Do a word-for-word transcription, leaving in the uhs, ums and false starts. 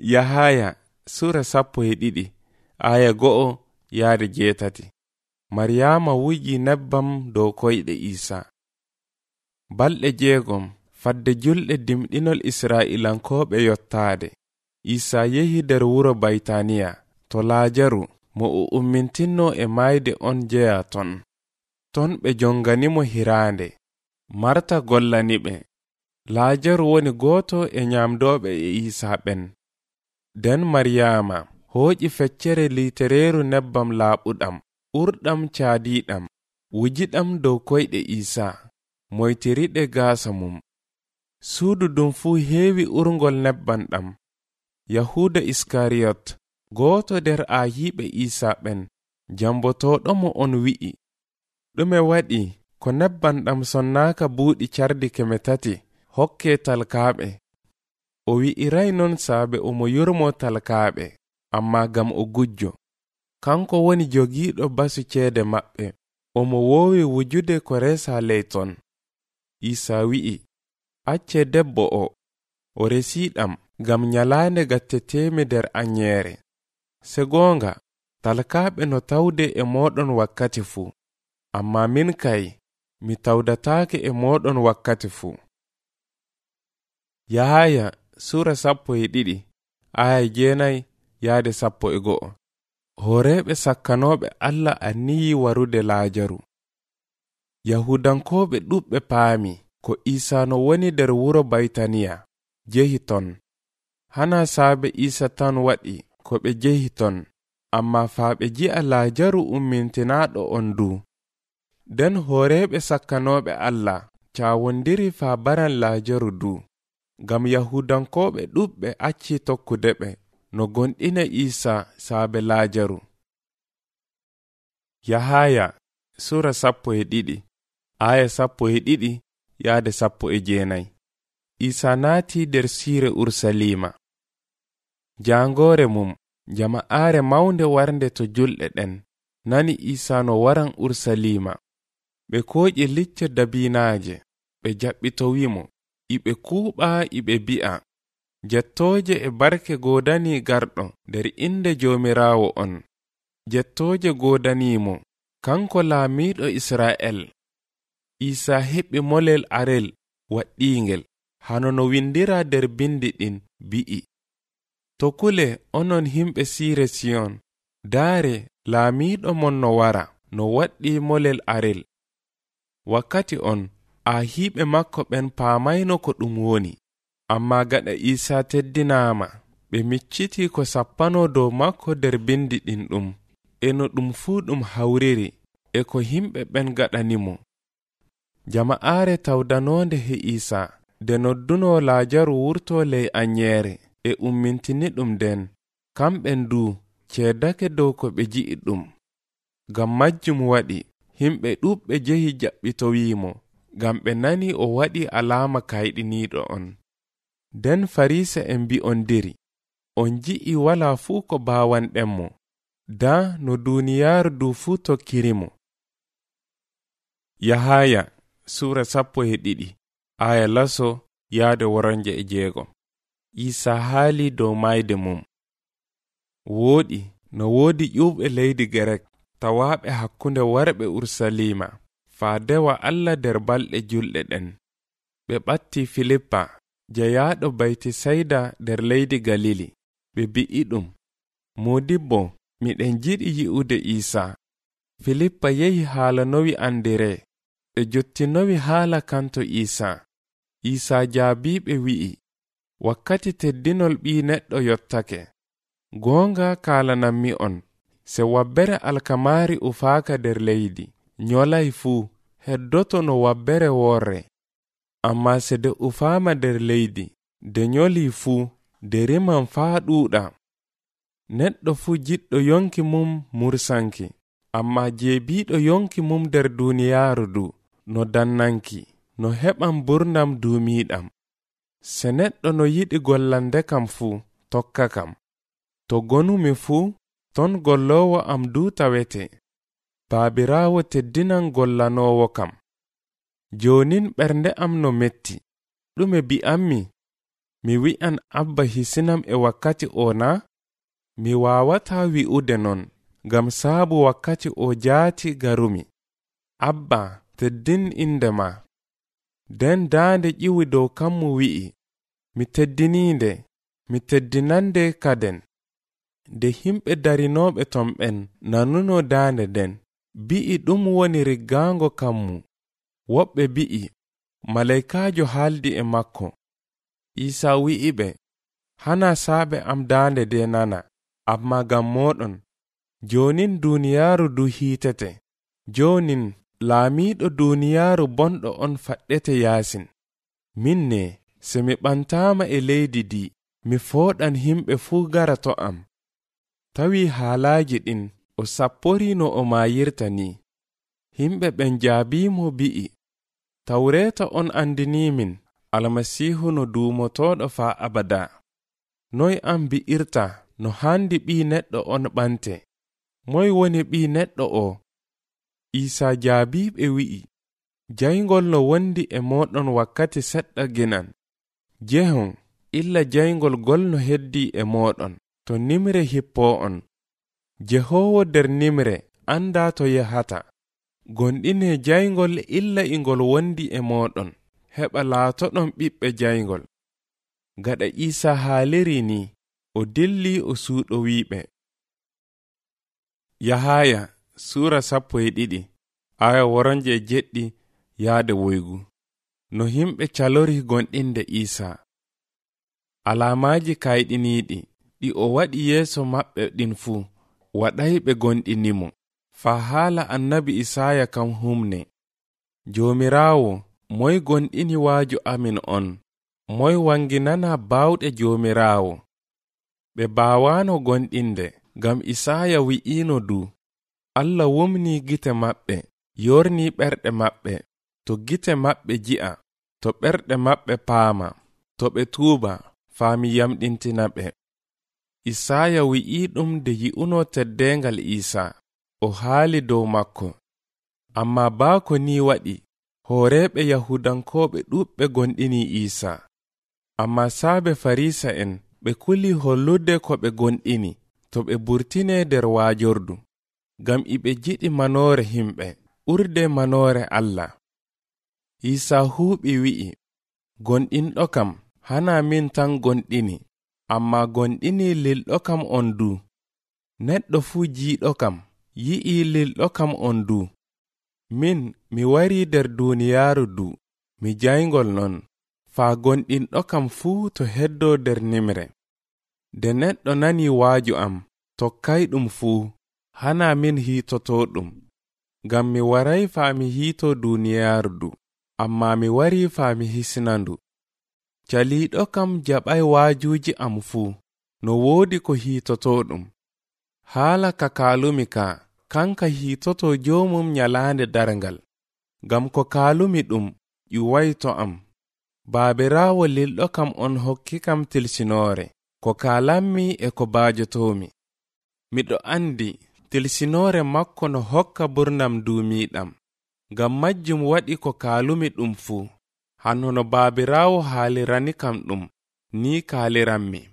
Yahaya sura sappo e ɗiɗi aya go'o yaade jeetati. Maryama wuji nebbam dow koyɗe Isa. Balɗe jeegom fadde julɗe dimɗinol Isra'ilankoɓe yottaade. Isa yehi nder wuro Baytaniya to Laajaru mo o ummintinno e mayde on jeya ton. Ton ɓe jonganimo hiraande. Marta gollaniɓe. Laajaru woni gooto e nyamdoɓe e Isa ɓen. Den Maryama hooƴi feccere litereeru nebbam laaɓuɗam ɓurɗam caadiiɗam wujiɗam dow koyɗe Isa, moytiriɗe gaasa mum. Suudu ɗum fuu heewi urngol nebbam ɗam. Yahuda Iskariyot, gooto nder aayiɓe Isa ɓen, jambotoɗo mo on wi'i, ɗume waɗi ko nebbam ɗam sonnaaka buuɗi cardi keme tati hokke talkaaɓe? O wi'iray non saabe omo yurmo talkaaɓe, amma gam o gujjo. Kanko woni jogiiɗo basu ceede maɓɓe, omo woowi wujude ko resa ley ton. Isa wi'i, acce debbo o, o resiiɗam gam nyalaande gattetemi nder anyeere. Se goonga, talkaaɓe no tawde e moɗon wakkati fuu, amma min kay, mi tawdataake e moɗon wakkati fuu. Yahaya sura sappo e ɗiɗi aya jeenay yaade sappo e go'o. Horeeɓe sakkanoɓe Allah anniyi warude Laajaru. Yahudankoɓe ɗuɓɓe paami ko Isa no woni nder wuro Baytaniya jehi ton. Hana saabe Isa tan waɗi ko ɓe jehi ton, amma faa ɓe ji'a Laajaru ummintinaɗo on du. Den horeeɓe sakkanoɓe Allah caawondiri faa baran Laajaru du. Gam Yahudankoɓe ɗuɓɓe acci tokkude ɓe no gonɗina Isa saabe Laajaru. Yahaya sura sappo e ɗiɗi aya sappo e ɗiɗi yaade sappo e jeenay. Isa naati nder siire Ursalima. Jaangoore mum jama'aare mawnde warnde to julɗe ɗen nani Isa no waran Ursalima. Ɓe kooƴi licce dabinaaje, ɓe jaɓɓitowimo, iɓe kuuɓa iɓe bi'a, jettooje e barke godani garɗo nder inde Joomiraawo on. Jettooje godanimo, kanko laamiiɗo Isra'el. Isa heɓi molel arel waɗɗiingel, hano no windira nder bindi ɗin bi'i, tokule onon himɓe siire Siyon, daare laamiiɗo mon no wara, no waɗɗi molel arel. Wakkati on, aahiɓe makko ɓen paamayno ko ɗum woni, amma gaɗa Isa teddinaama, ɓe micciti ko sappano dow makko nder bindi ɗin ɗum, e no ɗum fuu ɗum hawriri, e ko himɓe ɓen gaɗanimo. Jama'aare tawdanonde he Isa, de nodduno Laajaru wurto ley anyeere, e ummintini ɗum den, kamɓen du ceedake dow ko ɓe ji'i ɗum. Gam majjum waɗi, himɓe ɗuɓɓe jehi jaɓɓitowimo, gam ɓe nani o waɗi alaama kayɗiniiɗo on. Den Farisa en mbi'ondiri, on ji'i wala fuu ko baawanɗenmo, da no duniyaaru du fuu tokkirimo. Yahaya sura sappo e ɗiɗi aya laso yaade woronje e jeegom. Isa haali dow mayde mum. Wooɗi no woodi ƴuuɓe leydi Gerek tawaaɓe hakkunde warɓe Ursalima faa dewa Allah nder balɗe julɗe ɗen. Ɓe ɓatti Filippa jeyaaɗo Baytisayda nder leydi Galili. Ɓe bi'i ɗum, Modibbo, miɗen jiɗi yi'ude Isa. Filippa yehi haalanowi Andere, ɓe jottinowi haala kanto Isa. Isa jaabiɓe wi'i, wakkati teddinol ɓii neɗɗo yottake. Goonga kaalanammi on, se wabbere alkamaari ufaaka nder leydi, nyolay fuu, heddoto no wabbere worre. Amma se de ufaama nder leydi, de nyoli fuu, de riman faa ɗuuɗa. Neɗɗo fuu jiɗɗo yonki mum mursanki, amma jeebiiɗo yonki mum nder duniyaaru du, no dannanki, no heɓan burnam duumiiɗam. Se neɗɗo no yiɗi gollande kam fuu, tokka kam. To gonumi fuu, ton gollowo am du tawete. Baabiraawo teddinan gollanoowo kam. Joonin ɓernde am no metti, ɗume bi'ammi? mi wi'an Abba hisinam e wakkati o na? Mi wawata wi'ude non, gam saabu wakkati o jaati garumi. Abba, teddin inde ma. Den daande ƴiwi dow kammu wi'i, mi teddininde, mi teddinande kaden. De himɓe darinoɓe ton ɓen nanuno daande den, bi'i ɗum woni riggaango kammu. Woɓɓe bi'i, malaikaajo haaldi e makko. Isa wi'i ɓe, hana saabe am daande de nana, amma gam moɗon. Jonin duniyaaru du hiitete. Jonin laamiiɗo duniyaaru bonɗo on faɗɗete yaasin. Minne, se mi ɓantaama e leydi di, mi fooɗan himɓe fuu gara to am. Tawi haalaaji ɗin o sappori no o maayirta ni. Himɓe ɓen jaabimo bi'i, tawreeta on andinimin almasihu no duumotoɗo faa abada. Noy an bi'irta no handi ɓii neɗɗo on ɓante? Moy woni ɓii neɗɗo o? Isa jaabiɓe wi'i, jayngol no wondi e moɗon wakkati seɗɗa ginan. Jehon, illa jayngol gol no heddi e moɗon, to nimre hippo on. Jehowo der nimre anda to yahata. Gonɗine jayngol illa ingol wondi e moɗon, heɓa laatoɗon ɓiɓɓe jayngol. Gaɗa Isa haaliri ni, o dilli o suuɗo wiɓe. Yahaya Sura sappo e ɗiɗi aya woronje jeɗɗi yaade woygu. No himɓe calori gonɗinde Isa. Alamaaji kayɗiniiɗi ɗi o waɗi yeeso maɓɓe ɗin fuu waɗayɓe gonɗinimo, faa haala annabi Isaya kam humne. Joomiraawo, moy gonɗini waaju amin on? Moy wanginana baawɗe Joomiraawo? Ɓe baawano gonɗinde, gam Isaya wi'ino du, Allah wumni gite maɓɓe, yorni ɓerɗe maɓɓe. To gite maɓɓe ji'a, to ɓerɗe maɓɓe paama, to ɓe tuuba, faami yamɗintina ɓe. Isaya wi'i ɗum de yi'uno teddengal Isa, o haali dow makko. Amma baako ni waɗi, hooreɓe Yahudankoɓe ɗuɓɓe gonɗini Isa. Amma saabe Farisa en ɓe kuli hollude ko ɓe gonɗini, to ɓe burtine der waajordu, gam iɓe jiɗi manoore himɓe, urde manoore Allah. Isa huuɓi wi'i, gonɗinɗo kam, hana min tan gonɗini, amma gonɗini lilɗo kam on du. Neɗɗo fuu jiiɗo kam, yi'i lilɗo kam on du. Min, mi wari der duniyaaru du, mi jayngol non, faa gonɗinɗo kam fuu to heddo der nimre. De neɗɗo nani waaju am, tokkay ɗum fuu, hana min hiitoto ɗum. Gam mi waray faa mi hiito duniyaaru du, amma mi wari faa mi hisnandu. Caliiɗo kam jaɓay waajuuji am fuu, no woodi ko hiitoto ɗum. Haala ka kaalumi ka, kanka hiitoto joomum nyalaande darngal. Gam ko kaalumi ɗum, ƴuway to am. Baabiraawo lilɗo kam on hokki kam tilsinoore, ko kaalammi e ko baajotomi. Miɗo andi tilsinoore makko no hokka burnam duumiiɗam. Gam majjum waɗi ko kaalumi ɗum fuu. Hanno no baabiraawo haalirani kam ɗum, ni kaaliranmi.